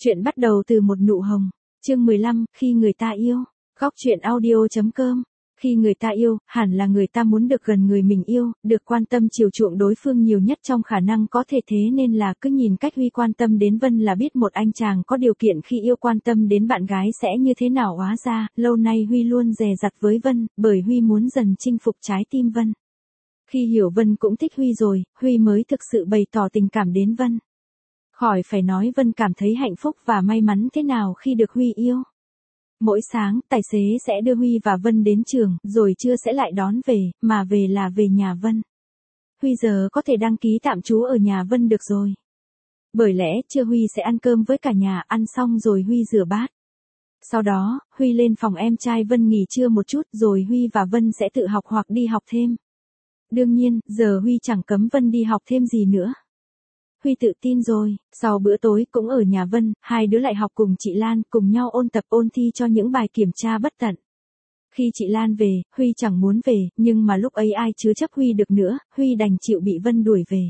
Chuyện bắt đầu từ một nụ hồng. Chương 15, khi người ta yêu. Góc truyện audio.com. Khi người ta yêu, hẳn là người ta muốn được gần người mình yêu, được quan tâm chiều chuộng đối phương nhiều nhất trong khả năng có thể, thế nên là cứ nhìn cách Huy quan tâm đến Vân là biết một anh chàng có điều kiện khi yêu quan tâm đến bạn gái sẽ như thế nào. Hóa ra, lâu nay Huy luôn dè dặt với Vân, bởi Huy muốn dần chinh phục trái tim Vân. Khi hiểu Vân cũng thích Huy rồi, Huy mới thực sự bày tỏ tình cảm đến Vân. Khỏi phải nói Vân cảm thấy hạnh phúc và may mắn thế nào khi được Huy yêu. Mỗi sáng, tài xế sẽ đưa Huy và Vân đến trường, rồi trưa sẽ lại đón về, mà về là về nhà Vân. Huy giờ có thể đăng ký tạm trú ở nhà Vân được rồi. Bởi lẽ, trưa Huy sẽ ăn cơm với cả nhà, ăn xong rồi Huy rửa bát. Sau đó, Huy lên phòng em trai Vân nghỉ trưa một chút, rồi Huy và Vân sẽ tự học hoặc đi học thêm. Đương nhiên, giờ Huy chẳng cấm Vân đi học thêm gì nữa. Huy tự tin rồi, sau bữa tối cũng ở nhà Vân, hai đứa lại học cùng chị Lan, cùng nhau ôn tập ôn thi cho những bài kiểm tra bất tận. Khi chị Lan về, Huy chẳng muốn về, nhưng mà lúc ấy ai chứa chấp Huy được nữa, Huy đành chịu bị Vân đuổi về.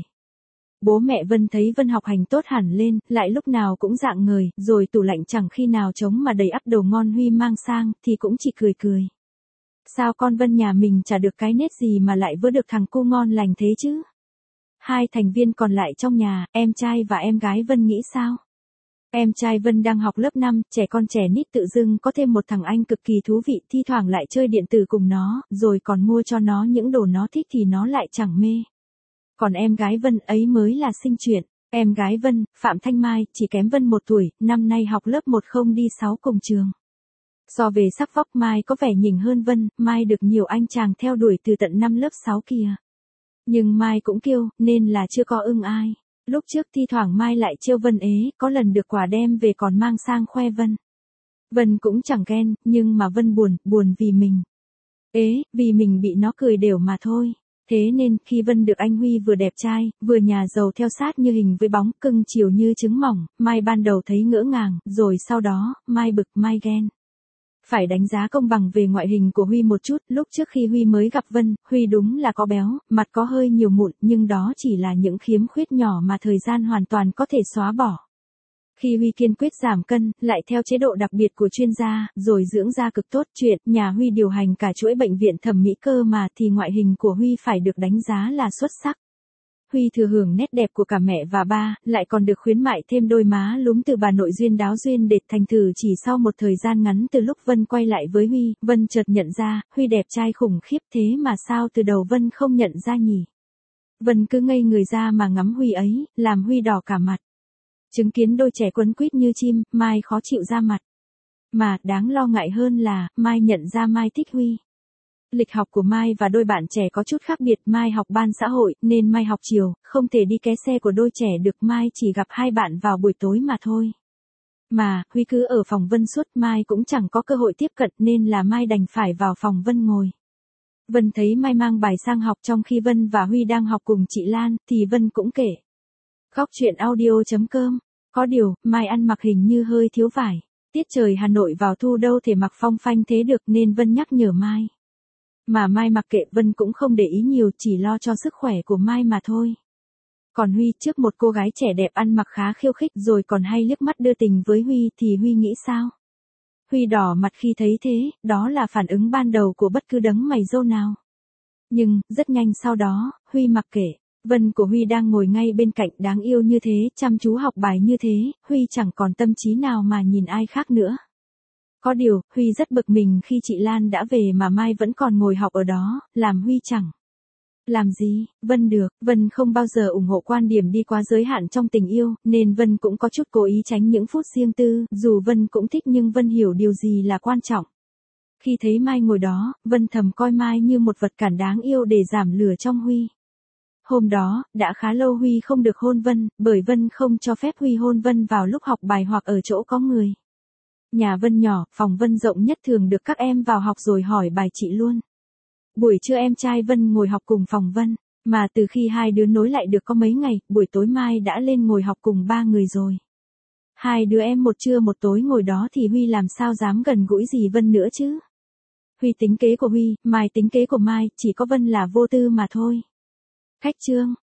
Bố mẹ Vân thấy Vân học hành tốt hẳn lên, lại lúc nào cũng rạng ngời, rồi tủ lạnh chẳng khi nào trống mà đầy ắp đồ ngon Huy mang sang, thì cũng chỉ cười cười. Sao con Vân nhà mình chả được cái nết gì mà lại vớ được thằng cu ngon lành thế chứ? Hai thành viên còn lại trong nhà, em trai và em gái Vân nghĩ sao? Em trai Vân đang học lớp 5, trẻ con trẻ nít tự dưng có thêm một thằng anh cực kỳ thú vị, thi thoảng lại chơi điện tử cùng nó, rồi còn mua cho nó những đồ nó thích thì nó lại chẳng mê. Còn em gái Vân ấy mới là sinh chuyện. Em gái Vân, Phạm Thanh Mai, chỉ kém Vân 1 tuổi, năm nay học lớp 1 không đi 6 cùng trường. So về sắc vóc Mai có vẻ nhỉnh hơn Vân, Mai được nhiều anh chàng theo đuổi từ tận năm lớp 6 kìa. Nhưng Mai cũng kiêu, nên là chưa có ưng ai. Lúc trước thi thoảng Mai lại trêu Vân ế, có lần được quà đem về còn mang sang khoe Vân. Vân cũng chẳng ghen, nhưng mà Vân buồn vì mình. Vì mình bị nó cười đều mà thôi. Thế nên, khi Vân được anh Huy vừa đẹp trai, vừa nhà giàu theo sát như hình với bóng, cưng chiều như trứng mỏng, Mai ban đầu thấy ngỡ ngàng, rồi sau đó, Mai bực, Mai ghen. Phải đánh giá công bằng về ngoại hình của Huy một chút, lúc trước khi Huy mới gặp Vân, Huy đúng là có béo, mặt có hơi nhiều mụn, nhưng đó chỉ là những khiếm khuyết nhỏ mà thời gian hoàn toàn có thể xóa bỏ. Khi Huy kiên quyết giảm cân, lại theo chế độ đặc biệt của chuyên gia, rồi dưỡng da cực tốt, chuyện nhà Huy điều hành cả chuỗi bệnh viện thẩm mỹ cơ mà, thì ngoại hình của Huy phải được đánh giá là xuất sắc. Huy thừa hưởng nét đẹp của cả mẹ và ba, lại còn được khuyến mại thêm đôi má lúm từ bà nội duyên đáo duyên đệt. Thành thử chỉ sau một thời gian ngắn từ lúc Vân quay lại với Huy, Vân chợt nhận ra, Huy đẹp trai khủng khiếp thế mà sao từ đầu Vân không nhận ra nhỉ? Vân cứ ngây người ra mà ngắm Huy ấy, làm Huy đỏ cả mặt. Chứng kiến đôi trẻ quấn quýt như chim, Mai khó chịu ra mặt. Mà, đáng lo ngại hơn là, Mai nhận ra Mai thích Huy. Lịch học của Mai và đôi bạn trẻ có chút khác biệt, Mai học ban xã hội, nên Mai học chiều, không thể đi ké xe của đôi trẻ được, Mai chỉ gặp hai bạn vào buổi tối mà thôi. Mà, Huy cứ ở phòng Vân suốt, Mai cũng chẳng có cơ hội tiếp cận nên là Mai đành phải vào phòng Vân ngồi. Vân thấy Mai mang bài sang học trong khi Vân và Huy đang học cùng chị Lan, thì Vân cũng kể. Góc truyện audio.com. Có điều, Mai ăn mặc hình như hơi thiếu vải. Tiết trời Hà Nội vào thu đâu thể mặc phong phanh thế được nên Vân nhắc nhở Mai. Mà Mai mặc kệ, Vân cũng không để ý nhiều, chỉ lo cho sức khỏe của Mai mà thôi. Còn Huy, trước một cô gái trẻ đẹp ăn mặc khá khiêu khích rồi còn hay liếc mắt đưa tình với Huy thì Huy nghĩ sao? Huy đỏ mặt khi thấy thế, đó là phản ứng ban đầu của bất cứ đấng mày râu nào. Nhưng, rất nhanh sau đó, Huy mặc kệ. Vân của Huy đang ngồi ngay bên cạnh, đáng yêu như thế, chăm chú học bài như thế, Huy chẳng còn tâm trí nào mà nhìn ai khác nữa. Có điều, Huy rất bực mình khi chị Lan đã về mà Mai vẫn còn ngồi học ở đó, làm Huy chẳng làm gì. Vân được, Vân không bao giờ ủng hộ quan điểm đi quá giới hạn trong tình yêu, nên Vân cũng có chút cố ý tránh những phút riêng tư, dù Vân cũng thích nhưng Vân hiểu điều gì là quan trọng. Khi thấy Mai ngồi đó, Vân thầm coi Mai như một vật cản đáng yêu để giảm lửa trong Huy. Hôm đó, đã khá lâu Huy không được hôn Vân, bởi Vân không cho phép Huy hôn Vân vào lúc học bài hoặc ở chỗ có người. Nhà Vân nhỏ, phòng Vân rộng nhất, thường được các em vào học rồi hỏi bài chị luôn. Buổi trưa em trai Vân ngồi học cùng phòng Vân, mà từ khi hai đứa nối lại được có mấy ngày, buổi tối Mai đã lên ngồi học cùng 3 người rồi. Hai đứa em một trưa một tối ngồi đó thì Huy làm sao dám gần gũi gì Vân nữa chứ? Huy tính kế của Huy, Mai tính kế của Mai, chỉ có Vân là vô tư mà thôi. Khách trương,